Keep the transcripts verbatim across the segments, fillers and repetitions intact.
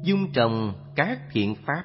dung trồng các thiện pháp.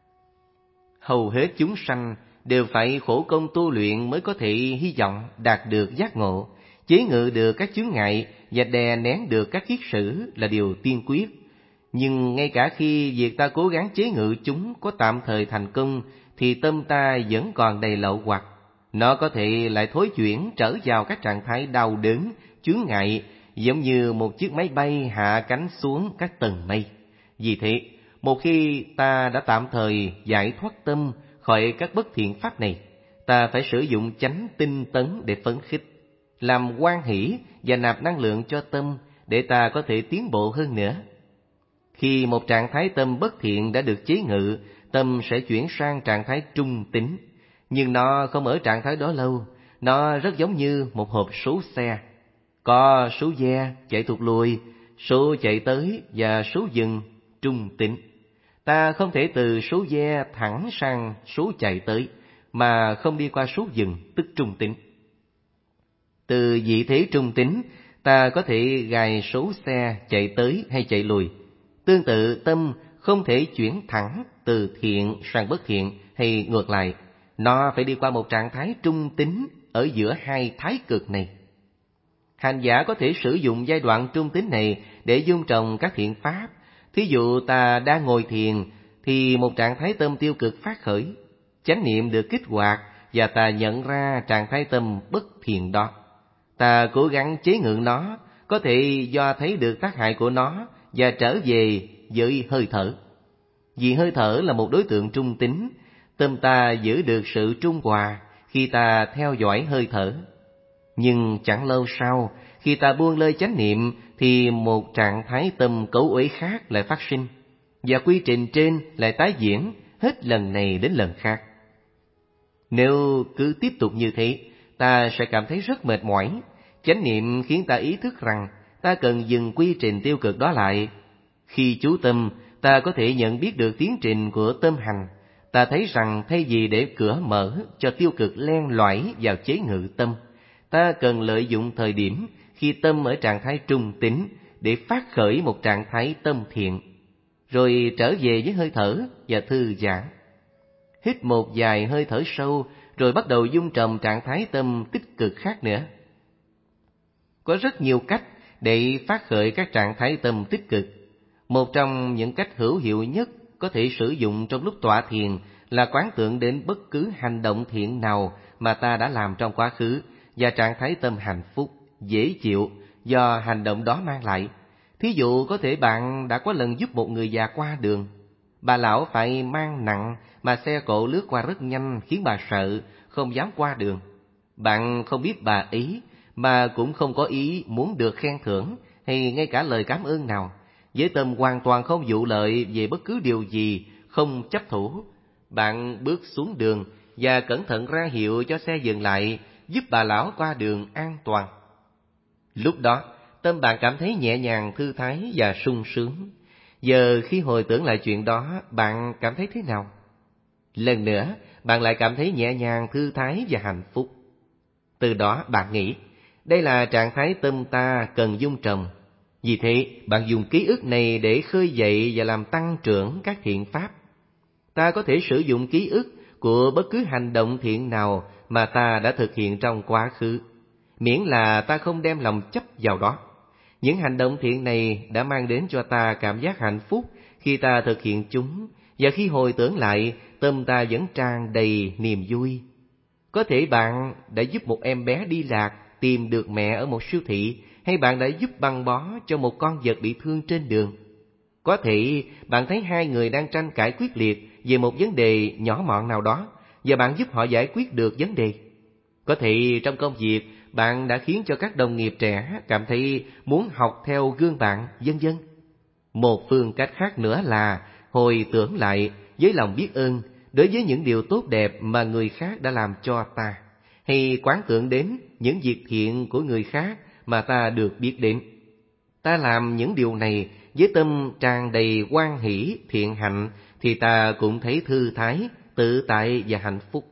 Hầu hết chúng sanh đều phải khổ công tu luyện mới có thể hy vọng đạt được giác ngộ, chế ngự được các chướng ngại và đè nén được các kiết sử là điều tiên quyết. Nhưng ngay cả khi việc ta cố gắng chế ngự chúng có tạm thời thành công, thì tâm ta vẫn còn đầy lậu hoặc. Nó có thể lại thối chuyển trở vào các trạng thái đau đớn, chướng ngại, giống như một chiếc máy bay hạ cánh xuống các tầng mây. Vì thế, một khi ta đã tạm thời giải thoát tâm khỏi các bất thiện pháp này, ta phải sử dụng chánh tinh tấn để phấn khích, làm hoan hỷ và nạp năng lượng cho tâm để ta có thể tiến bộ hơn nữa. Khi một trạng thái tâm bất thiện đã được chế ngự, tâm sẽ chuyển sang trạng thái trung tính. Nhưng nó không ở trạng thái đó lâu, nó rất giống như một hộp số xe. Có số ve chạy thụt lùi, số chạy tới và số dừng trung tính. Ta không thể từ số ve thẳng sang số chạy tới, mà không đi qua số dừng tức trung tính. Từ vị thế trung tính, ta có thể gài số xe chạy tới hay chạy lùi. Tương tự, tâm không thể chuyển thẳng từ thiện sang bất thiện hay ngược lại. Nó phải đi qua một trạng thái trung tính ở giữa hai thái cực này. Hành giả có thể sử dụng giai đoạn trung tính này để dung trồng các thiện pháp. Thí dụ ta đang ngồi thiền thì một trạng thái tâm tiêu cực phát khởi, chánh niệm được kích hoạt và ta nhận ra trạng thái tâm bất thiện đó. Ta cố gắng chế ngự nó, có thể do thấy được tác hại của nó và trở về với hơi thở. Vì hơi thở là một đối tượng trung tính, tâm ta giữ được sự trung hòa khi ta theo dõi hơi thở. Nhưng chẳng lâu sau, khi ta buông lơi chánh niệm thì một trạng thái tâm cấu uế khác lại phát sinh, và quy trình trên lại tái diễn hết lần này đến lần khác. Nếu cứ tiếp tục như thế, ta sẽ cảm thấy rất mệt mỏi. Chánh niệm khiến ta ý thức rằng ta cần dừng quy trình tiêu cực đó lại. Khi chú tâm, ta có thể nhận biết được tiến trình của tâm hành. Ta thấy rằng thay vì để cửa mở cho tiêu cực len lỏi vào chế ngự tâm, ta cần lợi dụng thời điểm khi tâm ở trạng thái trung tính để phát khởi một trạng thái tâm thiện, rồi trở về với hơi thở và thư giãn. Hít một vài hơi thở sâu, rồi bắt đầu dung trồng trạng thái tâm tích cực khác nữa. Có rất nhiều cách để phát khởi các trạng thái tâm tích cực. Một trong những cách hữu hiệu nhất có thể sử dụng trong lúc tọa thiền là quán tưởng đến bất cứ hành động thiện nào mà ta đã làm trong quá khứ và trạng thái tâm hạnh phúc, dễ chịu do hành động đó mang lại. Thí dụ có thể bạn đã có lần giúp một người già qua đường. Bà lão phải mang nặng mà xe cộ lướt qua rất nhanh khiến bà sợ, không dám qua đường. Bạn không biết bà ý, mà cũng không có ý muốn được khen thưởng hay ngay cả lời cảm ơn nào. Với tâm hoàn toàn không vụ lợi về bất cứ điều gì, không chấp thủ, bạn bước xuống đường và cẩn thận ra hiệu cho xe dừng lại, giúp bà lão qua đường an toàn. Lúc đó, tâm bạn cảm thấy nhẹ nhàng, thư thái và sung sướng. Giờ khi hồi tưởng lại chuyện đó, bạn cảm thấy thế nào? Lần nữa, bạn lại cảm thấy nhẹ nhàng, thư thái và hạnh phúc. Từ đó bạn nghĩ, đây là trạng thái tâm ta cần dung trồng. Vì thế, bạn dùng ký ức này để khơi dậy và làm tăng trưởng các thiện pháp. Ta có thể sử dụng ký ức của bất cứ hành động thiện nào mà ta đã thực hiện trong quá khứ, miễn là ta không đem lòng chấp vào đó. Những hành động thiện này đã mang đến cho ta cảm giác hạnh phúc khi ta thực hiện chúng, và khi hồi tưởng lại, tâm ta vẫn tràn đầy niềm vui. Có thể bạn đã giúp một em bé đi lạc tìm được mẹ ở một siêu thị, hay bạn đã giúp băng bó cho một con vật bị thương trên đường. Có thể bạn thấy hai người đang tranh cãi quyết liệt về một vấn đề nhỏ mọn nào đó, và bạn giúp họ giải quyết được vấn đề. Có thể trong công việc, bạn đã khiến cho các đồng nghiệp trẻ cảm thấy muốn học theo gương bạn, vân vân. Một phương cách khác nữa là hồi tưởng lại với lòng biết ơn đối với những điều tốt đẹp mà người khác đã làm cho ta, hay quán tưởng đến những việc thiện của người khác mà ta được biết đến. Ta làm những điều này với tâm tràn đầy hoan hỷ, thiện hạnh, thì ta cũng thấy thư thái, tự tại và hạnh phúc.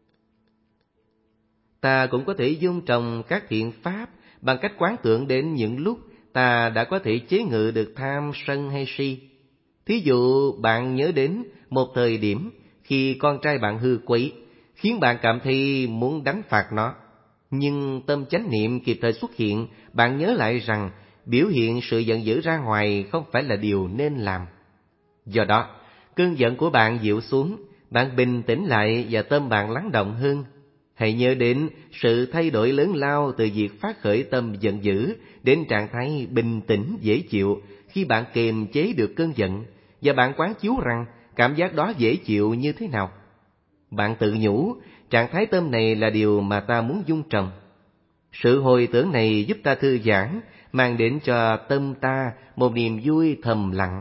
Ta cũng có thể dung trồng các thiện pháp bằng cách quán tưởng đến những lúc ta đã có thể chế ngự được tham, sân hay si. Thí dụ bạn nhớ đến một thời điểm khi con trai bạn hư quấy, khiến bạn cảm thấy muốn đánh phạt nó. Nhưng tâm chánh niệm kịp thời xuất hiện, bạn nhớ lại rằng biểu hiện sự giận dữ ra ngoài không phải là điều nên làm. Do đó, cơn giận của bạn dịu xuống, bạn bình tĩnh lại và tâm bạn lắng động hơn. Hãy nhớ đến sự thay đổi lớn lao từ việc phát khởi tâm giận dữ đến trạng thái bình tĩnh dễ chịu khi bạn kiềm chế được cơn giận, và bạn quán chiếu rằng cảm giác đó dễ chịu như thế nào. Bạn tự nhủ, trạng thái tâm này là điều mà ta muốn dung trồng. Sự hồi tưởng này giúp ta thư giãn, mang đến cho tâm ta một niềm vui thầm lặng.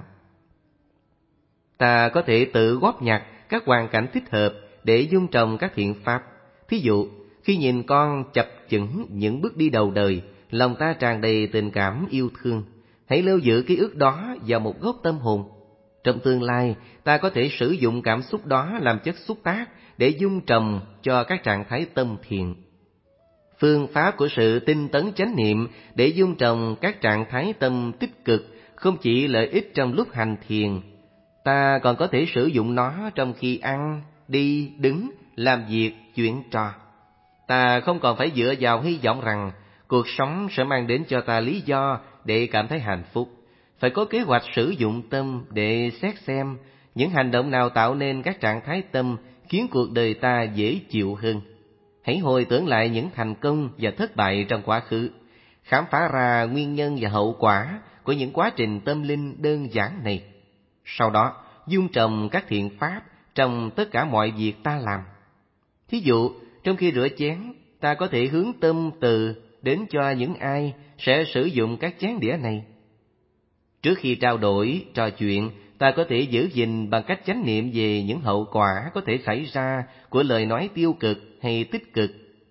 Ta có thể tự góp nhặt các hoàn cảnh thích hợp để dung trồng các thiện pháp. Thí dụ, khi nhìn con chập chững những bước đi đầu đời, lòng ta tràn đầy tình cảm yêu thương. Hãy lưu giữ ký ức đó vào một góc tâm hồn. Trong tương lai, ta có thể sử dụng cảm xúc đó làm chất xúc tác để dung trồng cho các trạng thái tâm thiện. Phương pháp của sự tinh tấn chánh niệm để dung trồng các trạng thái tâm tích cực không chỉ lợi ích trong lúc hành thiền, ta còn có thể sử dụng nó trong khi ăn, đi, đứng, làm việc, chuyện trò. Ta không còn phải dựa vào hy vọng rằng cuộc sống sẽ mang đến cho ta lý do để cảm thấy hạnh phúc. Phải có kế hoạch sử dụng tâm để xét xem những hành động nào tạo nên các trạng thái tâm khiến cuộc đời ta dễ chịu hơn. Hãy hồi tưởng lại những thành công và thất bại trong quá khứ, khám phá ra nguyên nhân và hậu quả của những quá trình tâm linh đơn giản này. Sau đó, dung trồng các thiện pháp trong tất cả mọi việc ta làm. Thí dụ, trong khi rửa chén, ta có thể hướng tâm từ đến cho những ai sẽ sử dụng các chén đĩa này. Trước khi trao đổi, trò chuyện, ta có thể giữ gìn bằng cách chánh niệm về những hậu quả có thể xảy ra của lời nói tiêu cực hay tích cực.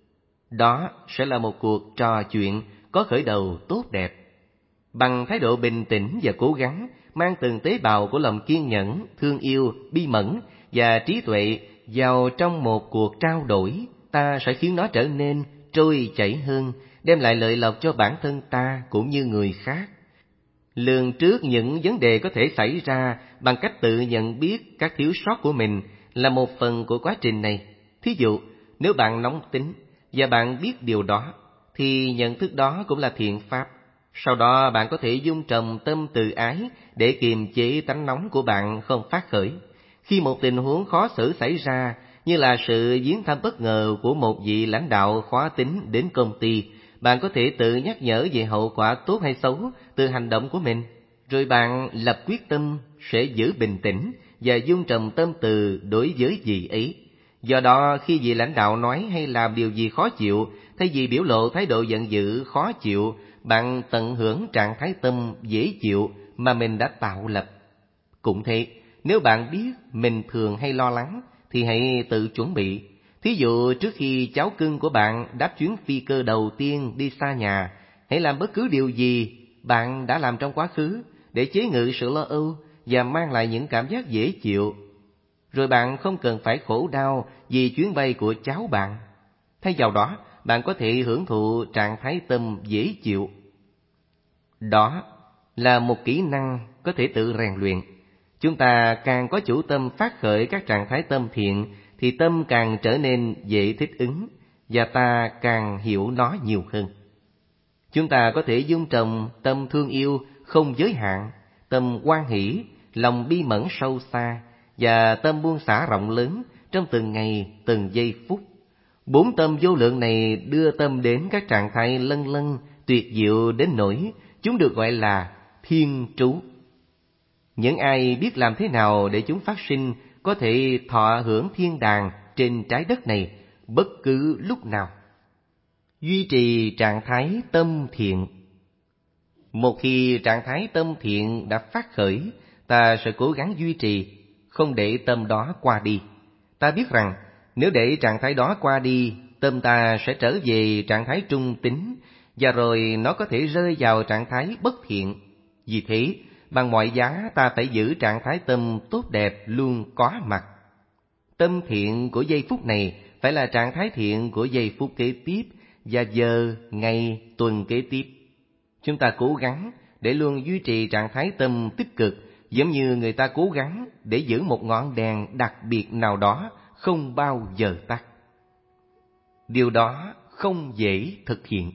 Đó sẽ là một cuộc trò chuyện có khởi đầu tốt đẹp. Bằng thái độ bình tĩnh và cố gắng, mang từng tế bào của lòng kiên nhẫn, thương yêu, bi mẫn và trí tuệ vào trong một cuộc trao đổi, ta sẽ khiến nó trở nên trôi chảy hơn, đem lại lợi lộc cho bản thân ta cũng như người khác. Lường trước những vấn đề có thể xảy ra bằng cách tự nhận biết các thiếu sót của mình là một phần của quá trình này. Thí dụ, nếu bạn nóng tính và bạn biết điều đó, thì nhận thức đó cũng là thiện pháp. Sau đó bạn có thể dung trồng tâm từ ái để kiềm chế tánh nóng của bạn không phát khởi. Khi một tình huống khó xử xảy ra, như là sự viếng thăm bất ngờ của một vị lãnh đạo khó tính đến công ty, bạn có thể tự nhắc nhở về hậu quả tốt hay xấu từ hành động của mình. Rồi bạn lập quyết tâm sẽ giữ bình tĩnh và dung trồng tâm từ đối với vị ấy. Do đó, khi vị lãnh đạo nói hay làm điều gì khó chịu, thay vì biểu lộ thái độ giận dữ, khó chịu, bạn tận hưởng trạng thái tâm dễ chịu mà mình đã tạo lập. Cũng thế, nếu bạn biết mình thường hay lo lắng, thì hãy tự chuẩn bị. Thí dụ, trước khi cháu cưng của bạn đáp chuyến phi cơ đầu tiên đi xa nhà, hãy làm bất cứ điều gì bạn đã làm trong quá khứ để chế ngự sự lo âu và mang lại những cảm giác dễ chịu. Rồi bạn không cần phải khổ đau vì chuyến bay của cháu bạn. Thay vào đó, bạn có thể hưởng thụ trạng thái tâm dễ chịu. Đó là một kỹ năng có thể tự rèn luyện. Chúng ta càng có chủ tâm phát khởi các trạng thái tâm thiện, thì tâm càng trở nên dễ thích ứng, và ta càng hiểu nó nhiều hơn. Chúng ta có thể dung trồng tâm thương yêu không giới hạn, tâm hoan hỷ, lòng bi mẫn sâu xa, và tâm buông xả rộng lớn trong từng ngày, từng giây phút. Bốn tâm vô lượng này đưa tâm đến các trạng thái lân lân, tuyệt diệu đến nỗi chúng được gọi là thiên trú. Những ai biết làm thế nào để chúng phát sinh có thể thọ hưởng thiên đàng trên trái đất này bất cứ lúc nào. Duy trì trạng thái tâm thiện. Một khi trạng thái tâm thiện đã phát khởi, ta sẽ cố gắng duy trì, không để tâm đó qua đi. Ta biết rằng nếu để trạng thái đó qua đi, tâm ta sẽ trở về trạng thái trung tính, và rồi nó có thể rơi vào trạng thái bất thiện. Vì thế, bằng mọi giá ta phải giữ trạng thái tâm tốt đẹp luôn có mặt. Tâm thiện của giây phút này phải là trạng thái thiện của giây phút kế tiếp, và giờ, ngày, tuần kế tiếp. Chúng ta cố gắng để luôn duy trì trạng thái tâm tích cực giống như người ta cố gắng để giữ một ngọn đèn đặc biệt nào đó không bao giờ tắt. Điều đó không dễ thực hiện.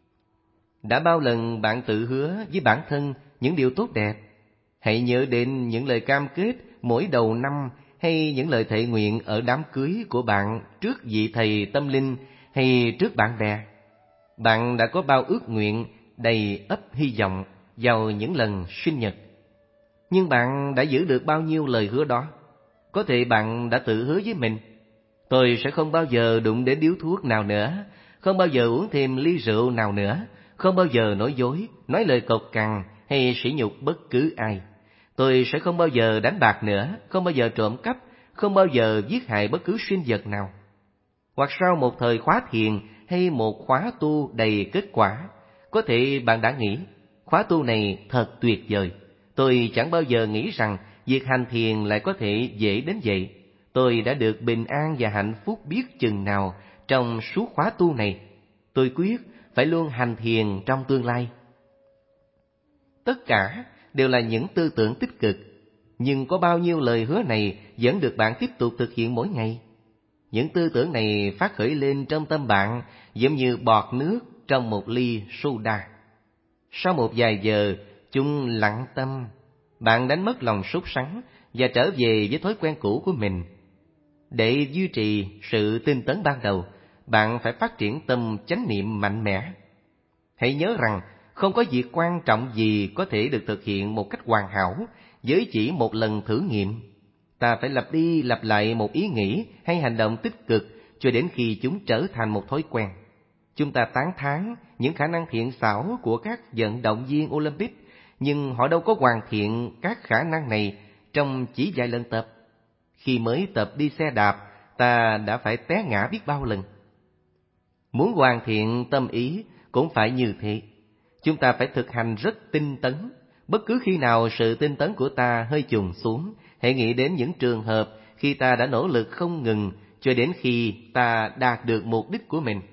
Đã bao lần bạn tự hứa với bản thân những điều tốt đẹp? Hãy nhớ đến những lời cam kết mỗi đầu năm hay những lời thệ nguyện ở đám cưới của bạn trước vị thầy tâm linh hay trước bạn bè. Bạn đã có bao ước nguyện đầy ắp hy vọng vào những lần sinh nhật. Nhưng bạn đã giữ được bao nhiêu lời hứa đó? Có thể bạn đã tự hứa với mình, tôi sẽ không bao giờ đụng đến điếu thuốc nào nữa, không bao giờ uống thêm ly rượu nào nữa, không bao giờ nói dối, nói lời cộc cằn hay sỉ nhục bất cứ ai. Tôi sẽ không bao giờ đánh bạc nữa, không bao giờ trộm cắp, không bao giờ giết hại bất cứ sinh vật nào. Hoặc sau một thời khóa thiền hay một khóa tu đầy kết quả, có thể bạn đã nghĩ, khóa tu này thật tuyệt vời. Tôi chẳng bao giờ nghĩ rằng việc hành thiền lại có thể dễ đến vậy. Tôi đã được bình an và hạnh phúc biết chừng nào trong suốt khóa tu này. Tôi quyết phải luôn hành thiền trong tương lai. Tất cả đều là những tư tưởng tích cực, nhưng có bao nhiêu lời hứa này vẫn được bạn tiếp tục thực hiện mỗi ngày? Những tư tưởng này phát khởi lên trong tâm bạn giống như bọt nước trong một ly soda. Sau một vài giờ, chúng lặng tâm, bạn đánh mất lòng sốt sắng và trở về với thói quen cũ của mình. Để duy trì sự tinh tấn ban đầu, bạn phải phát triển tâm chánh niệm mạnh mẽ. Hãy nhớ rằng không có việc quan trọng gì có thể được thực hiện một cách hoàn hảo với chỉ một lần thử nghiệm. Ta phải lặp đi lặp lại một ý nghĩ hay hành động tích cực cho đến khi chúng trở thành một thói quen. Chúng ta tán thán những khả năng thiện xảo của các vận động viên Olympic, nhưng họ đâu có hoàn thiện các khả năng này trong chỉ vài lần tập. Khi mới tập đi xe đạp, ta đã phải té ngã biết bao lần. Muốn hoàn thiện tâm ý cũng phải như thế. Chúng ta phải thực hành rất tinh tấn. Bất cứ khi nào sự tinh tấn của ta hơi chùng xuống, hãy nghĩ đến những trường hợp khi ta đã nỗ lực không ngừng cho đến khi ta đạt được mục đích của mình.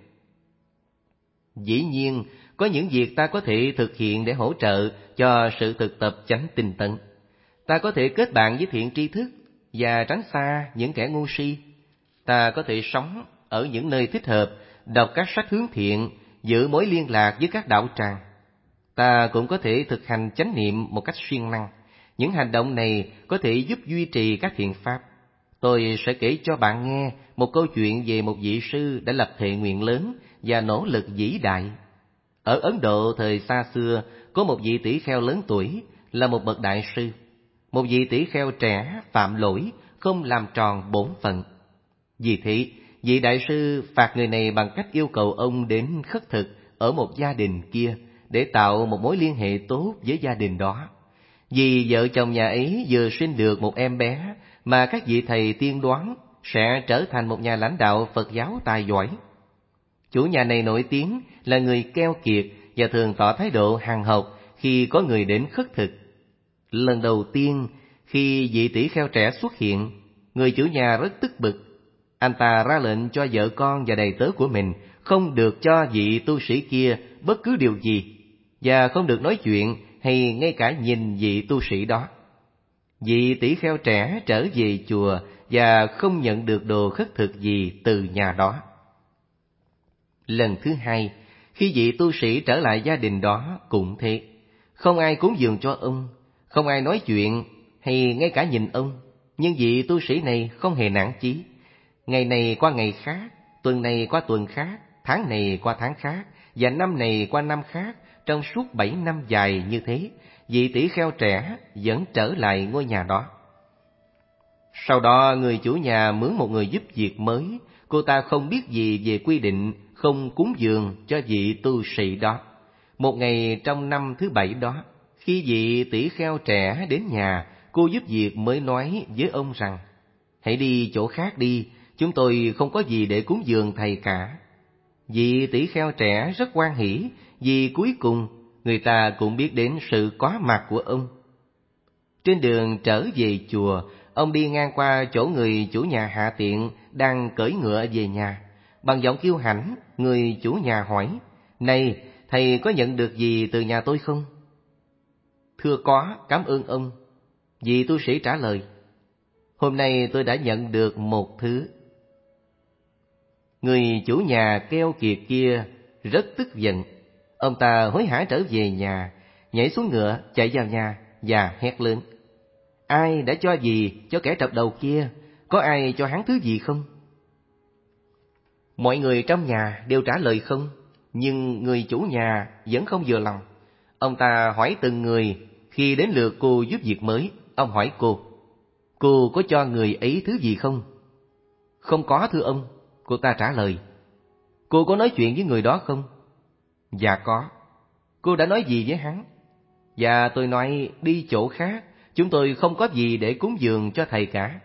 Dĩ nhiên, có những việc ta có thể thực hiện để hỗ trợ cho sự thực tập chánh tinh tấn. Ta có thể kết bạn với thiện tri thức và tránh xa những kẻ ngu si. Ta có thể sống ở những nơi thích hợp, đọc các sách hướng thiện, giữ mối liên lạc với các đạo tràng. Ta cũng có thể thực hành chánh niệm một cách siêng năng. Những hành động này có thể giúp duy trì các thiện pháp. Tôi sẽ kể cho bạn nghe một câu chuyện về một vị sư đã lập thệ nguyện lớn và nỗ lực vĩ đại. Ở Ấn Độ thời xa xưa, có một vị tỷ kheo lớn tuổi là một bậc đại sư. Một vị tỷ kheo trẻ phạm lỗi, không làm tròn bổn phận. Vì thế, vị đại sư phạt người này bằng cách yêu cầu ông đến khất thực ở một gia đình kia để tạo một mối liên hệ tốt với gia đình đó. Vì vợ chồng nhà ấy vừa sinh được một em bé mà các vị thầy tiên đoán sẽ trở thành một nhà lãnh đạo Phật giáo tài giỏi. Chủ nhà này nổi tiếng là người keo kiệt và thường tỏ thái độ hằn học khi có người đến khất thực. Lần đầu tiên khi vị tỷ kheo trẻ xuất hiện, người chủ nhà rất tức bực. Anh ta ra lệnh cho vợ con và đầy tớ của mình không được cho vị tu sĩ kia bất cứ điều gì, và không được nói chuyện hay ngay cả nhìn vị tu sĩ đó. Vị tỷ kheo trẻ trở về chùa và không nhận được đồ khất thực gì từ nhà đó. Lần thứ hai, khi vị tu sĩ trở lại gia đình đó cũng thế. Không ai cúng dường cho ông, không ai nói chuyện hay ngay cả nhìn ông. Nhưng vị tu sĩ này không hề nản chí. Ngày này qua ngày khác, tuần này qua tuần khác, tháng này qua tháng khác, và năm này qua năm khác. Trong suốt bảy năm dài như thế, vị tỷ kheo trẻ vẫn trở lại ngôi nhà đó. Sau đó người chủ nhà mướn một người giúp việc mới. Cô ta không biết gì về quy định không cúng dường cho vị tu sĩ đó. Một ngày trong năm thứ bảy đó, khi vị tỷ kheo trẻ đến nhà, cô giúp việc mới nói với ông rằng: "Hãy đi chỗ khác đi, chúng tôi không có gì để cúng dường thầy cả." Vị tỷ kheo trẻ rất hoan hỉ vì cuối cùng người ta cũng biết đến sự có mặt của ông. Trên đường trở về chùa, ông đi ngang qua chỗ người chủ nhà hạ tiện đang cưỡi ngựa về nhà. Bằng giọng kiêu hãnh, người chủ nhà hỏi: "Này, thầy có nhận được gì từ nhà tôi không?" "Thưa có, cảm ơn ông." Vị tu sĩ trả lời: Hôm nay tôi đã nhận được một thứ. Người chủ nhà keo kiệt kia rất tức giận. Ông ta hối hả trở về nhà, nhảy xuống ngựa chạy vào nhà và hét lớn: Ai đã cho gì cho kẻ trọc đầu kia? Có ai cho hắn thứ gì không? Mọi người trong nhà đều trả lời không, nhưng người chủ nhà vẫn không vừa lòng. Ông ta hỏi từng người. Khi đến lượt cô giúp việc mới, ông hỏi cô: Cô có cho người ấy thứ gì không? Không có thưa ông, cô ta trả lời. Cô có nói chuyện với người đó không? Dạ có. Cô đã nói gì với hắn? Dạ tôi nói đi chỗ khác, chúng tôi không có gì để cúng dường cho thầy cả.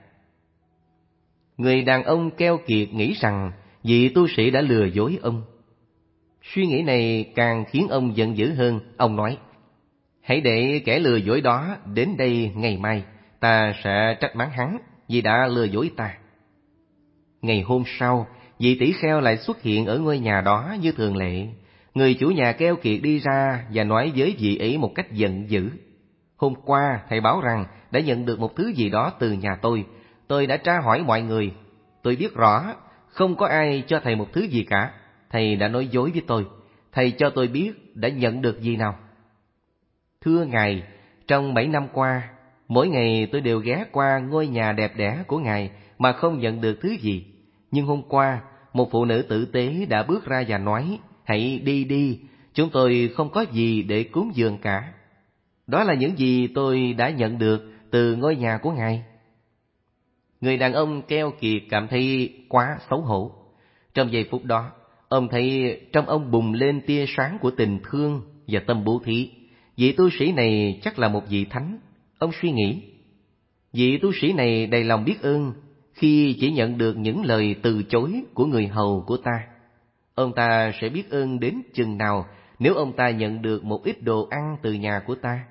Người đàn ông keo kiệt nghĩ rằng vị tu sĩ đã lừa dối ông. Suy nghĩ này càng khiến ông giận dữ hơn. Ông nói: Hãy để kẻ lừa dối đó đến đây ngày mai, ta sẽ trách mắng hắn vì đã lừa dối ta. Ngày hôm sau, vị tỷ kheo lại xuất hiện ở ngôi nhà đó như thường lệ. Người chủ nhà keo kiệt đi ra và nói với vị ấy một cách giận dữ: Hôm qua thầy báo rằng đã nhận được một thứ gì đó từ nhà tôi. Tôi đã tra hỏi mọi người. Tôi biết rõ không có ai cho thầy một thứ gì cả. Thầy đã nói dối với tôi. Thầy cho tôi biết đã nhận được gì nào? Thưa Ngài, trong bảy năm qua, mỗi ngày tôi đều ghé qua ngôi nhà đẹp đẽ của Ngài mà không nhận được thứ gì. Nhưng hôm qua, một phụ nữ tử tế đã bước ra và nói: Hãy đi đi, chúng tôi không có gì để cúng dường cả. Đó là những gì tôi đã nhận được từ ngôi nhà của Ngài. Người đàn ông keo kiệt cảm thấy quá xấu hổ. Trong giây phút đó, ông thấy trong ông bùng lên tia sáng của tình thương và tâm bố thí. Vị tu sĩ này chắc là một vị thánh. Ông suy nghĩ, vị tu sĩ này đầy lòng biết ơn khi chỉ nhận được những lời từ chối của người hầu của ta. Ông ta sẽ biết ơn đến chừng nào nếu ông ta nhận được một ít đồ ăn từ nhà của ta.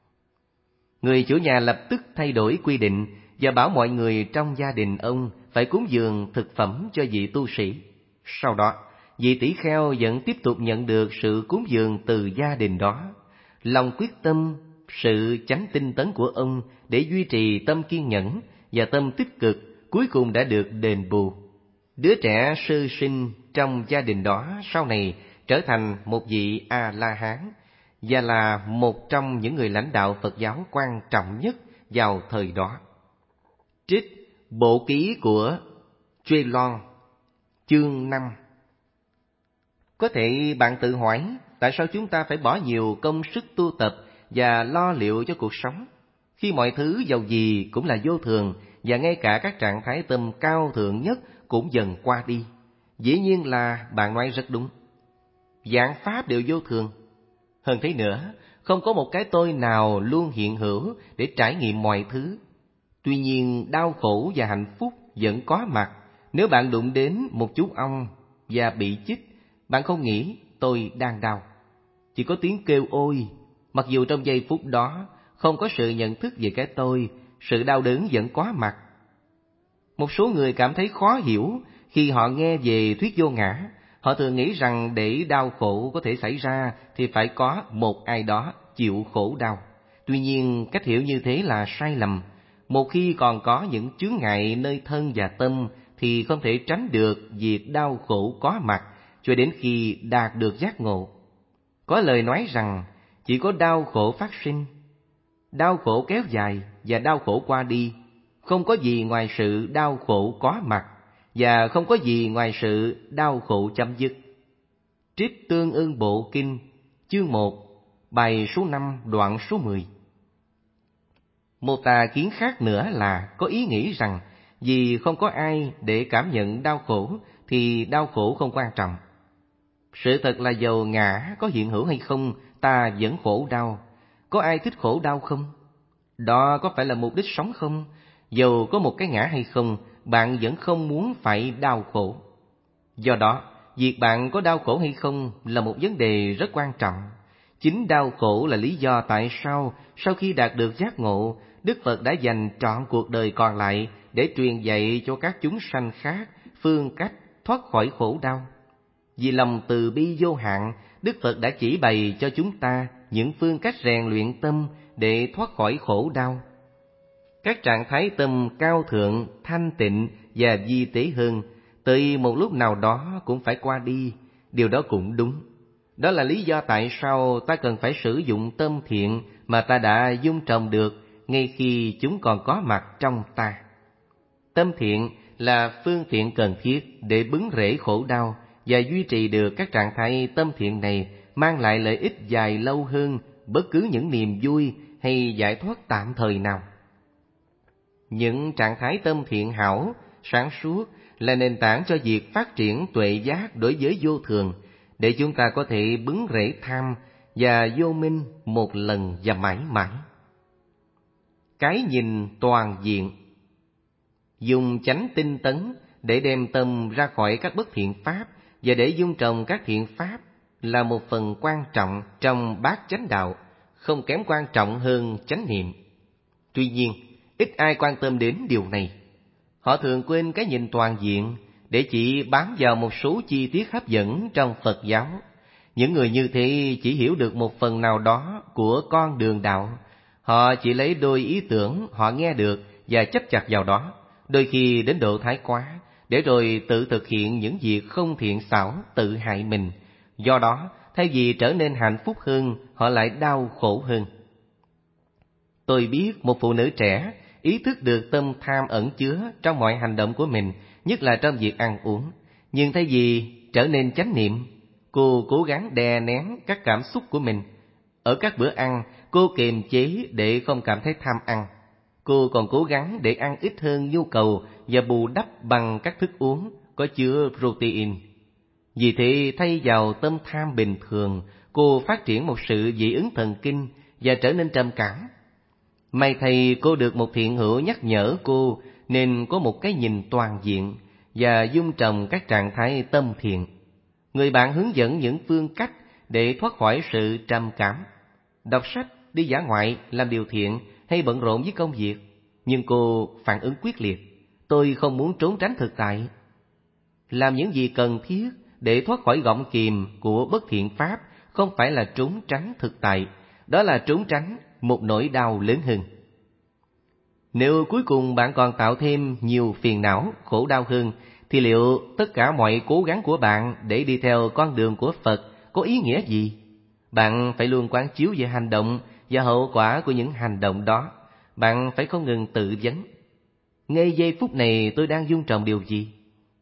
Người chủ nhà lập tức thay đổi quy định và bảo mọi người trong gia đình ông phải cúng dường thực phẩm cho vị tu sĩ. Sau đó, vị tỷ kheo vẫn tiếp tục nhận được sự cúng dường từ gia đình đó. Lòng quyết tâm, sự chánh tinh tấn của ông để duy trì tâm kiên nhẫn và tâm tích cực cuối cùng đã được đền bù. Đứa trẻ sơ sinh trong gia đình đó sau này trở thành một vị A-la-hán và là một trong những người lãnh đạo Phật giáo quan trọng nhất vào thời đó. Trích Bộ ký của Chuelon, chương năm. Có thể bạn tự hỏi, tại sao chúng ta phải bỏ nhiều công sức tu tập và lo liệu cho cuộc sống, khi mọi thứ dầu gì cũng là vô thường và ngay cả các trạng thái tâm cao thượng nhất cũng dần qua đi? Dĩ nhiên là bạn nói rất đúng. Vạn pháp đều vô thường. Hơn thế nữa, không có một cái tôi nào luôn hiện hữu để trải nghiệm mọi thứ. Tuy nhiên, đau khổ và hạnh phúc vẫn có mặt. Nếu bạn đụng đến một chú ong và bị chích, bạn không nghĩ tôi đang đau. Chỉ có tiếng kêu ôi, mặc dù trong giây phút đó không có sự nhận thức về cái tôi, sự đau đớn vẫn có mặt. Một số người cảm thấy khó hiểu khi họ nghe về thuyết vô ngã. Họ thường nghĩ rằng để đau khổ có thể xảy ra thì phải có một ai đó chịu khổ đau. Tuy nhiên, cách hiểu như thế là sai lầm. Một khi còn có những chướng ngại nơi thân và tâm thì không thể tránh được việc đau khổ có mặt cho đến khi đạt được giác ngộ. Có lời nói rằng chỉ có đau khổ phát sinh, đau khổ kéo dài và đau khổ qua đi. Không có gì ngoài sự đau khổ có mặt và không có gì ngoài sự đau khổ chấm dứt. Trích Tương Ưng Bộ Kinh, chương một, bài số năm, đoạn số mười. Một tà kiến khác nữa là có ý nghĩ rằng vì không có ai để cảm nhận đau khổ thì đau khổ không quan trọng. Sự thật là dầu ngã có hiện hữu hay không, ta vẫn khổ đau. Có ai thích khổ đau không? Đó có phải là mục đích sống không? Dầu có một cái ngã hay không, bạn vẫn không muốn phải đau khổ. Do đó, việc bạn có đau khổ hay không là một vấn đề rất quan trọng. Chính đau khổ là lý do tại sao sau khi đạt được giác ngộ, Đức Phật đã dành trọn cuộc đời còn lại để truyền dạy cho các chúng sanh khác phương cách thoát khỏi khổ đau. Vì lòng từ bi vô hạn, Đức Phật đã chỉ bày cho chúng ta những phương cách rèn luyện tâm để thoát khỏi khổ đau. Các trạng thái tâm cao thượng, thanh tịnh và vi tế hơn, tới một lúc nào đó cũng phải qua đi. Điều đó cũng đúng. Đó là lý do tại sao ta cần phải sử dụng tâm thiện mà ta đã dung trồng được ngay khi chúng còn có mặt trong ta. Tâm thiện là phương tiện cần thiết để bứng rễ khổ đau và duy trì được các trạng thái tâm thiện này mang lại lợi ích dài lâu hơn bất cứ những niềm vui hay giải thoát tạm thời nào. Những trạng thái tâm thiện hảo, sáng suốt là nền tảng cho việc phát triển tuệ giác đối với vô thường, để chúng ta có thể bứng rễ tham và vô minh một lần và mãi mãi. Cái nhìn toàn diện. Dùng chánh tinh tấn để đem tâm ra khỏi các bất thiện pháp và để dung trồng các thiện pháp là một phần quan trọng trong bát chánh đạo, không kém quan trọng hơn chánh niệm. Tuy nhiên, ít ai quan tâm đến điều này. Họ thường quên cái nhìn toàn diện để chỉ bám vào một số chi tiết hấp dẫn trong Phật giáo. Những người như thế chỉ hiểu được một phần nào đó của con đường đạo. Họ chỉ lấy đôi ý tưởng họ nghe được và chấp chặt vào đó, đôi khi đến độ thái quá, để rồi tự thực hiện những việc không thiện xảo, tự hại mình. Do đó, thay vì trở nên hạnh phúc hơn, họ lại đau khổ hơn. Tôi biết một phụ nữ trẻ ý thức được tâm tham ẩn chứa trong mọi hành động của mình, nhất là trong việc ăn uống. Nhưng thay vì trở nên chánh niệm, cô cố gắng đè nén các cảm xúc của mình. Ở các bữa ăn, cô kiềm chế để không cảm thấy tham ăn. Cô còn cố gắng để ăn ít hơn nhu cầu và bù đắp bằng các thức uống có chứa protein. Vì thế, thay vào tâm tham bình thường, cô phát triển một sự dị ứng thần kinh và trở nên trầm cảm. May thay cô được một thiện hữu nhắc nhở cô nên có một cái nhìn toàn diện và dung trồng các trạng thái tâm thiện. Người bạn hướng dẫn những phương cách để thoát khỏi sự trầm cảm. Đọc sách, đi dã ngoại, làm điều thiện hay bận rộn với công việc. Nhưng cô phản ứng quyết liệt. Tôi không muốn trốn tránh thực tại. Làm những gì cần thiết để thoát khỏi gọng kìm của bất thiện pháp không phải là trốn tránh thực tại, đó là trốn tránh một nỗi đau lớn hơn. Nếu cuối cùng bạn còn tạo thêm nhiều phiền não, khổ đau hơn, thì liệu tất cả mọi cố gắng của bạn để đi theo con đường của Phật có ý nghĩa gì? Bạn phải luôn quán chiếu về hành động và hậu quả của những hành động đó. Bạn phải không ngừng tự vấn. Ngay giây phút này tôi đang dung trồng điều gì?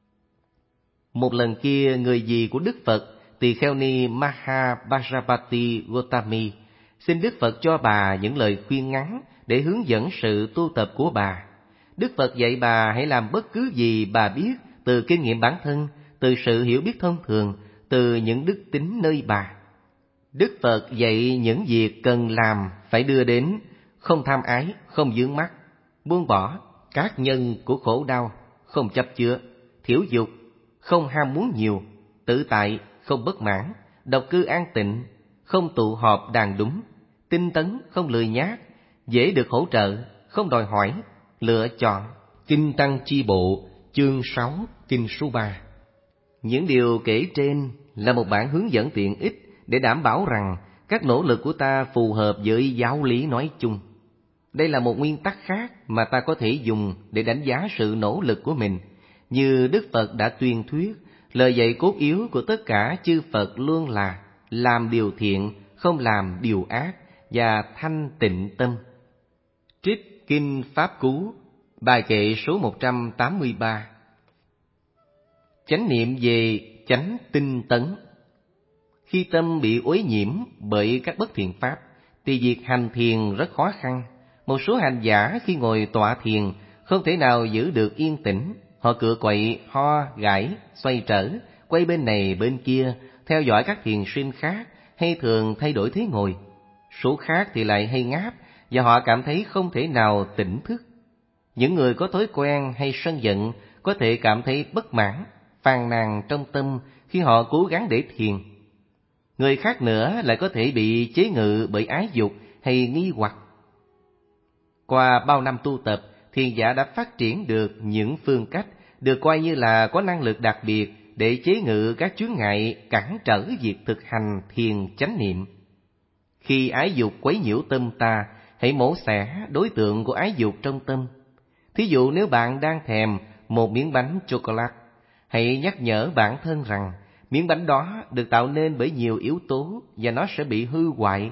Một lần kia, người dì của Đức Phật, Tỳ Kheo Ni Mahapajapati Gotami, xin Đức Phật cho bà những lời khuyên ngắn để hướng dẫn sự tu tập của bà. Đức Phật dạy bà hãy làm bất cứ gì bà biết từ kinh nghiệm bản thân, từ sự hiểu biết thông thường, từ những đức tính nơi bà. Đức Phật dạy những việc cần làm phải đưa đến không tham ái, không vướng mắc, buông bỏ các nhân của khổ đau, không chấp chứa, thiểu dục, không ham muốn nhiều, tự tại, không bất mãn, độc cư an tịnh, không tụ họp đàn đúng, tinh tấn, không lười nhác, dễ được hỗ trợ, không đòi hỏi, lựa chọn. Kinh Tăng Chi Bộ, chương sáu, kinh số ba. Những điều kể trên là một bản hướng dẫn tiện ích để đảm bảo rằng các nỗ lực của ta phù hợp với giáo lý nói chung. Đây là một nguyên tắc khác mà ta có thể dùng để đánh giá sự nỗ lực của mình. Như Đức Phật đã tuyên thuyết, lời dạy cốt yếu của tất cả chư Phật luôn là làm điều thiện, không làm điều ác và thanh tịnh tâm. Trích Kinh Pháp Cú, bài kệ số một trăm tám mươi ba. Chánh niệm về chánh tinh tấn. Khi tâm bị uế nhiễm bởi các bất thiện pháp, thì việc hành thiền rất khó khăn. Một số hành giả khi ngồi tọa thiền không thể nào giữ được yên tĩnh. Họ cựa quậy, ho, gãi, xoay trở, quay bên này bên kia, theo dõi các thiền sinh khác, hay thường thay đổi thế ngồi. Số khác thì lại hay ngáp, và họ cảm thấy không thể nào tỉnh thức. Những người có thói quen hay sân giận có thể cảm thấy bất mãn, phàn nàn trong tâm khi họ cố gắng để thiền. Người khác nữa lại có thể bị chế ngự bởi ái dục hay nghi hoặc. Qua bao năm tu tập, thiền giả đã phát triển được những phương cách được coi như là có năng lực đặc biệt để chế ngự các chướng ngại cản trở việc thực hành thiền chánh niệm. Khi ái dục quấy nhiễu tâm ta, hãy mổ xẻ đối tượng của ái dục trong tâm. Thí dụ nếu bạn đang thèm một miếng bánh chocolate, hãy nhắc nhở bản thân rằng miếng bánh đó được tạo nên bởi nhiều yếu tố và nó sẽ bị hư hoại.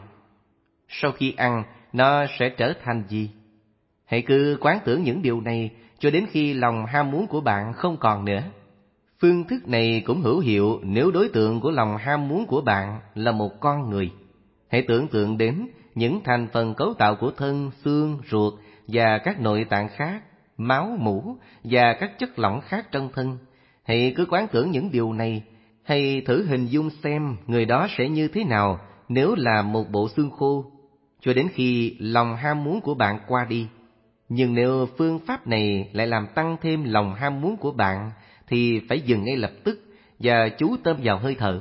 Sau khi ăn, nó sẽ trở thành gì? Hãy cứ quán tưởng những điều này cho đến khi lòng ham muốn của bạn không còn nữa. Phương thức này cũng hữu hiệu nếu đối tượng của lòng ham muốn của bạn là một con người. Hãy tưởng tượng đến những thành phần cấu tạo của thân, xương, ruột và các nội tạng khác, máu, mủ và các chất lỏng khác trong thân. Hãy cứ quán tưởng những điều này, hay thử hình dung xem người đó sẽ như thế nào nếu là một bộ xương khô, cho đến khi lòng ham muốn của bạn qua đi. Nhưng nếu phương pháp này lại làm tăng thêm lòng ham muốn của bạn, thì phải dừng ngay lập tức và chú tâm vào hơi thở.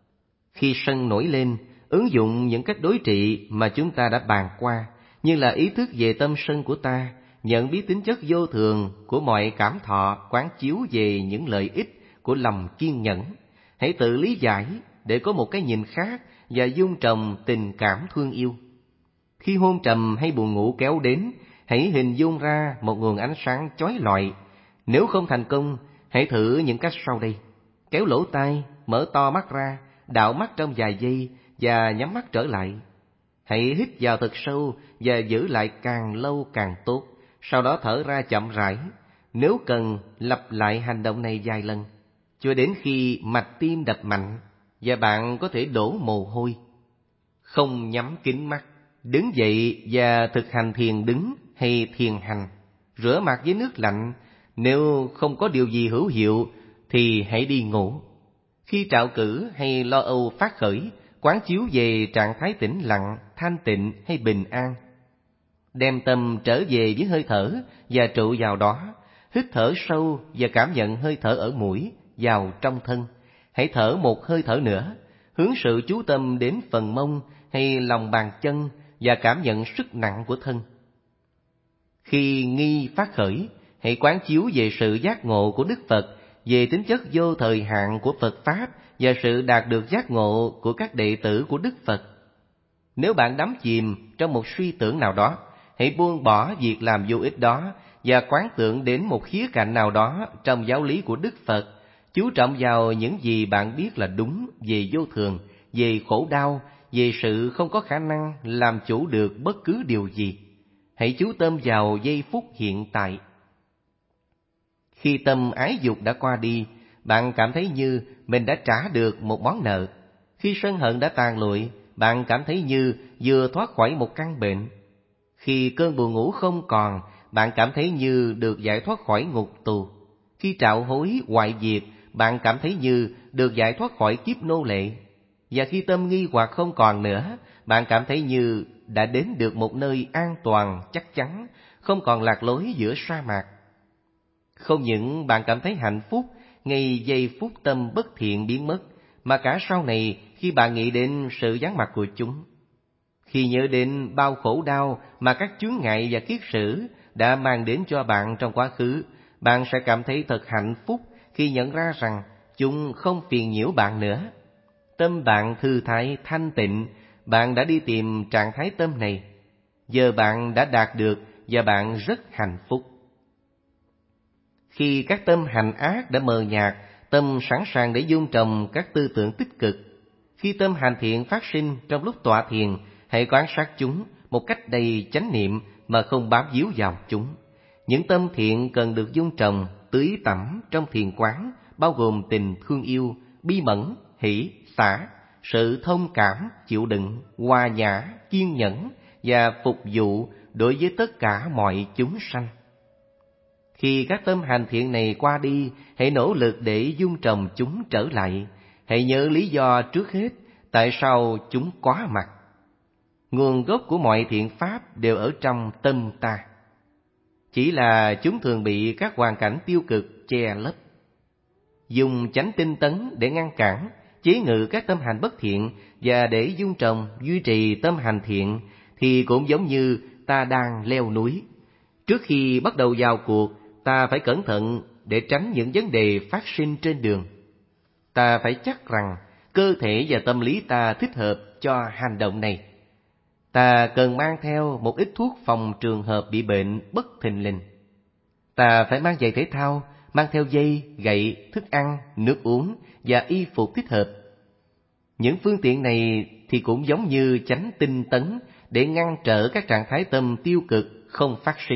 Khi sân nổi lên, ứng dụng những cách đối trị mà chúng ta đã bàn qua, như là ý thức về tâm sân của ta, nhận biết tính chất vô thường của mọi cảm thọ, quán chiếu về những lợi ích của lòng kiên nhẫn. Hãy tự lý giải để có một cái nhìn khác và dung trồng tình cảm thương yêu. Khi hôn trầm hay buồn ngủ kéo đến, hãy hình dung ra một nguồn ánh sáng chói lọi. Nếu không thành công, hãy thử những cách sau đây. Kéo lỗ tai, mở to mắt ra, đảo mắt trong vài giây và nhắm mắt trở lại. Hãy hít vào thật sâu và giữ lại càng lâu càng tốt, sau đó thở ra chậm rãi. Nếu cần, lặp lại hành động này vài lần, cho đến khi mạch tim đập mạnh và bạn có thể đổ mồ hôi. Không nhắm kín mắt, đứng dậy và thực hành thiền đứng hay thiền hành. Rửa mặt với nước lạnh. Nếu không có điều gì hữu hiệu thì hãy đi ngủ. Khi trạo cử hay lo âu phát khởi, quán chiếu về trạng thái tĩnh lặng, thanh tịnh hay bình an. Đem tâm trở về với hơi thở và trụ vào đó. Hít thở sâu và cảm nhận hơi thở ở mũi vào trong thân. Hãy thở một hơi thở nữa, hướng sự chú tâm đến phần mông hay lòng bàn chân và cảm nhận sức nặng của thân. Khi nghi phát khởi, hãy quán chiếu về sự giác ngộ của Đức Phật, về tính chất vô thời hạn của Phật Pháp và sự đạt được giác ngộ của các đệ tử của Đức Phật. Nếu bạn đắm chìm trong một suy tưởng nào đó, hãy buông bỏ việc làm vô ích đó và quán tưởng đến một khía cạnh nào đó trong giáo lý của Đức Phật, chú trọng vào những gì bạn biết là đúng về vô thường, về khổ đau, về sự không có khả năng làm chủ được bất cứ điều gì. Hãy chú tâm vào giây phút hiện tại. Khi tâm ái dục đã qua đi, bạn cảm thấy như mình đã trả được một món nợ. Khi sân hận đã tàn lụi, bạn cảm thấy như vừa thoát khỏi một căn bệnh. Khi cơn buồn ngủ không còn, bạn cảm thấy như được giải thoát khỏi ngục tù. Khi trạo hối hoại diệt, bạn cảm thấy như được giải thoát khỏi kiếp nô lệ. Và khi tâm nghi hoặc không còn nữa, bạn cảm thấy như đã đến được một nơi an toàn, chắc chắn, không còn lạc lối giữa sa mạc. Không những bạn cảm thấy hạnh phúc ngay giây phút tâm bất thiện biến mất, mà cả sau này khi bạn nghĩ đến sự vắng mặt của chúng, khi nhớ đến bao khổ đau mà các chướng ngại và kiết sử đã mang đến cho bạn trong quá khứ, bạn sẽ cảm thấy thật hạnh phúc khi nhận ra rằng chúng không phiền nhiễu bạn nữa. Tâm bạn thư thái thanh tịnh, bạn đã đi tìm trạng thái tâm này. Giờ bạn đã đạt được và bạn rất hạnh phúc. Khi các tâm hành ác đã mờ nhạt, tâm sẵn sàng để dung trồng các tư tưởng tích cực. Khi tâm hành thiện phát sinh trong lúc tọa thiền, hãy quan sát chúng một cách đầy chánh niệm mà không bám víu vào chúng. Những tâm thiện cần được dung trồng, tưới tẩm trong thiền quán, bao gồm tình thương yêu, bi mẫn, hỷ, xả, sự thông cảm, chịu đựng, hòa nhã, kiên nhẫn và phục vụ đối với tất cả mọi chúng sanh. Khi các tâm hành thiện này qua đi, hãy nỗ lực để dung trồng chúng trở lại. Hãy nhớ lý do trước hết tại sao chúng có mặt. Nguồn gốc của mọi thiện pháp đều ở trong tâm ta. Chỉ là chúng thường bị các hoàn cảnh tiêu cực che lấp. Dùng chánh tinh tấn để ngăn cản, chế ngự các tâm hành bất thiện và để dung trồng, duy trì tâm hành thiện thì cũng giống như ta đang leo núi. Trước khi bắt đầu vào cuộc, ta phải cẩn thận để tránh những vấn đề phát sinh trên đường. Ta phải chắc rằng cơ thể và tâm lý ta thích hợp cho hành động này. Ta cần mang theo một ít thuốc phòng trường hợp bị bệnh bất thình lình. Ta phải mang giày thể thao, mang theo dây, gậy, thức ăn, nước uống và y phục thích hợp. Những phương tiện này thì cũng giống như chánh tinh tấn để ngăn trở các trạng thái tâm tiêu cực không phát sinh.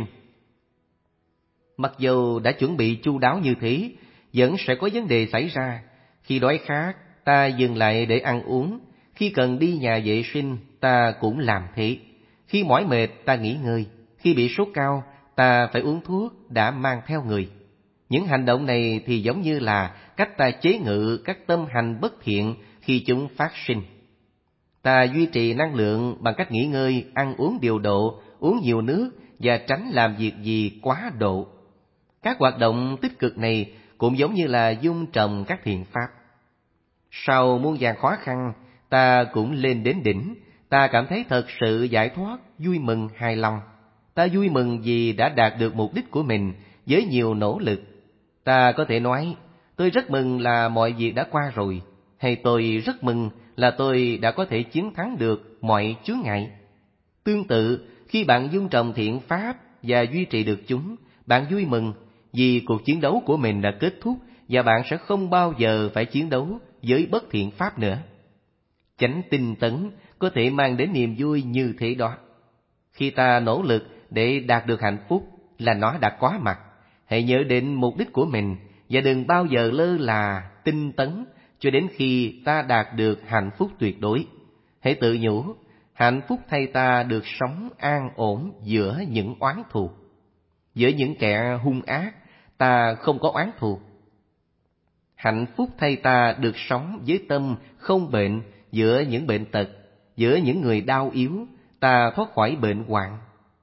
Mặc dù đã chuẩn bị chu đáo như thế, vẫn sẽ có vấn đề xảy ra. Khi đói khát, ta dừng lại để ăn uống. Khi cần đi nhà vệ sinh, ta cũng làm thế. Khi mỏi mệt, ta nghỉ ngơi. Khi bị sốt cao, ta phải uống thuốc đã mang theo người. Những hành động này thì giống như là cách ta chế ngự các tâm hành bất thiện khi chúng phát sinh. Ta duy trì năng lượng bằng cách nghỉ ngơi, ăn uống điều độ, uống nhiều nước và tránh làm việc gì quá độ. Các hoạt động tích cực này cũng giống như là dung trồng các thiện pháp. Sau muôn vàn khó khăn, ta cũng lên đến đỉnh. Ta cảm thấy thật sự giải thoát, vui mừng, hài lòng. Ta vui mừng vì đã đạt được mục đích của mình với nhiều nỗ lực. Ta có thể nói, tôi rất mừng là mọi việc đã qua rồi, hay tôi rất mừng là tôi đã có thể chiến thắng được mọi chướng ngại. Tương tự, khi bạn dung trồng thiện pháp và duy trì được chúng, bạn vui mừng vì cuộc chiến đấu của mình đã kết thúc và bạn sẽ không bao giờ phải chiến đấu với bất thiện pháp nữa. Chánh tinh tấn có thể mang đến niềm vui như thế đó. Khi ta nỗ lực để đạt được hạnh phúc là nó đã có mặt. Hãy nhớ đến mục đích của mình và đừng bao giờ lơ là tinh tấn cho đến khi ta đạt được hạnh phúc tuyệt đối. Hãy tự nhủ, hạnh phúc thay ta được sống an ổn giữa những oán thù. Giữa những kẻ hung ác, ta không có oán thù. Hạnh phúc thay ta được sống với tâm không bệnh giữa những bệnh tật, giữa những người đau yếu, ta thoát khỏi bệnh hoạn.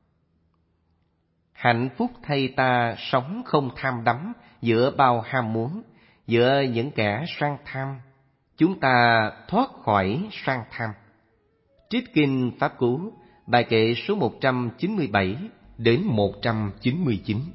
Hạnh phúc thay ta sống không tham đắm giữa bao ham muốn, giữa những kẻ sang tham, chúng ta thoát khỏi sang tham. Trích Kinh Pháp Cú, bài kệ số một trăm chín mươi bảy đến một trăm chín mươi chín.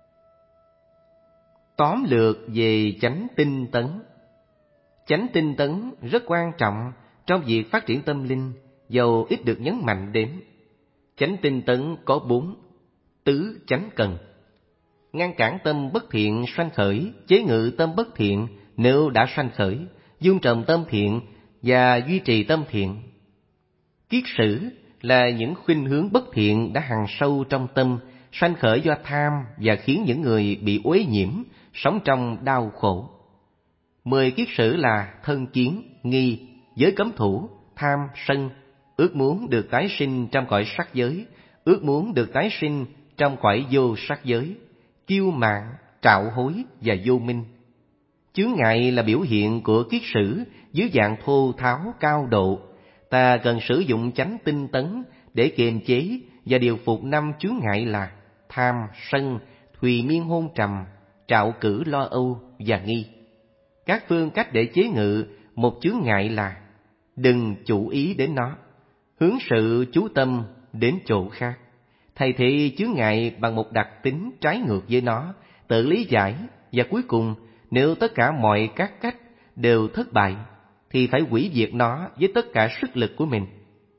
Tóm lược về chánh tinh tấn. Chánh tinh tấn rất quan trọng trong việc phát triển tâm linh, dầu ít được nhấn mạnh đến. Chánh tinh tấn có bốn: tứ chánh cần, ngăn cản tâm bất thiện sanh khởi, chế ngự tâm bất thiện nếu đã sanh khởi, dung trồng tâm thiện và duy trì tâm thiện. Kiết sử là những khuynh hướng bất thiện đã hằn sâu trong tâm, sanh khởi do tham và khiến những người bị uế nhiễm, sống trong đau khổ. Mười kiết sử là thân kiến, nghi, giới cấm thủ, tham, sân, ước muốn được tái sinh trong cõi sắc giới, ước muốn được tái sinh trong cõi vô sắc giới, kiêu mạn, trạo hối và vô minh. Chướng ngại là biểu hiện của kiết sử dưới dạng thô tháo cao độ. Ta cần sử dụng chánh tinh tấn để kiềm chế và điều phục năm chướng ngại là tham, sân, thùy miên hôn trầm, trạo cử lo âu và nghi. Các phương cách để chế ngự một chướng ngại là: đừng chủ ý đến nó, hướng sự chú tâm đến chỗ khác, thay thế chướng ngại bằng một đặc tính trái ngược với nó, tự lý giải, và cuối cùng, nếu tất cả mọi các cách đều thất bại, thì phải hủy diệt nó với tất cả sức lực của mình.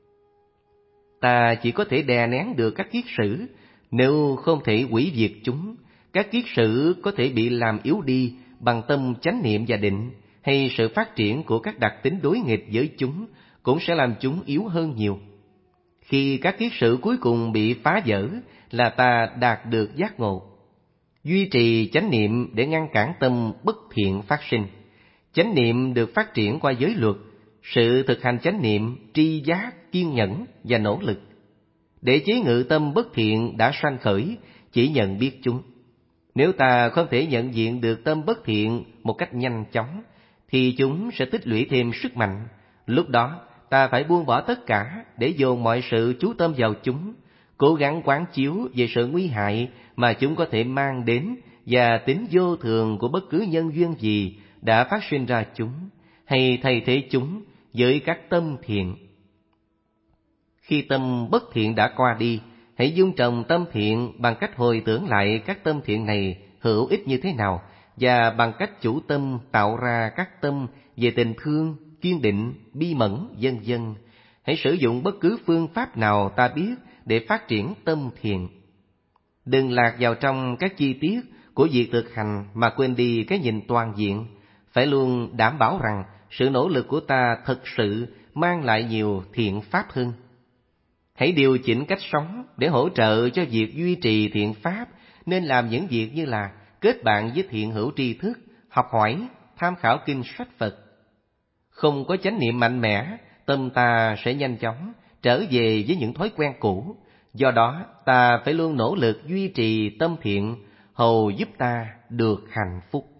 Ta chỉ có thể đè nén được các kiết sử, nếu không thể hủy diệt chúng. Các kiết sử có thể bị làm yếu đi bằng tâm chánh niệm và định, hay sự phát triển của các đặc tính đối nghịch với chúng cũng sẽ làm chúng yếu hơn nhiều. Khi các kiết sử cuối cùng bị phá vỡ là ta đạt được giác ngộ. Duy trì chánh niệm để ngăn cản tâm bất thiện phát sinh. Chánh niệm được phát triển qua giới luật, sự thực hành chánh niệm, tri giác, kiên nhẫn và nỗ lực. Để chế ngự tâm bất thiện đã sanh khởi, chỉ nhận biết chúng. Nếu ta không thể nhận diện được tâm bất thiện một cách nhanh chóng, thì chúng sẽ tích lũy thêm sức mạnh. Lúc đó, ta phải buông bỏ tất cả để dồn mọi sự chú tâm vào chúng, cố gắng quán chiếu về sự nguy hại mà chúng có thể mang đến và tính vô thường của bất cứ nhân duyên gì đã phát sinh ra chúng, hay thay thế chúng với các tâm thiện. Khi tâm bất thiện đã qua đi, hãy dung trồng tâm thiện bằng cách hồi tưởng lại các tâm thiện này hữu ích như thế nào, và bằng cách chủ tâm tạo ra các tâm về tình thương, kiên định, bi mẫn, vân vân. Hãy sử dụng bất cứ phương pháp nào ta biết để phát triển tâm thiện. Đừng lạc vào trong các chi tiết của việc thực hành mà quên đi cái nhìn toàn diện. Phải luôn đảm bảo rằng sự nỗ lực của ta thực sự mang lại nhiều thiện pháp hơn. Hãy điều chỉnh cách sống để hỗ trợ cho việc duy trì thiện pháp, nên làm những việc như là kết bạn với thiện hữu tri thức, học hỏi, tham khảo kinh sách Phật. Không có chánh niệm mạnh mẽ, tâm ta sẽ nhanh chóng trở về với những thói quen cũ. Do đó, ta phải luôn nỗ lực duy trì tâm thiện, hầu giúp ta được hạnh phúc.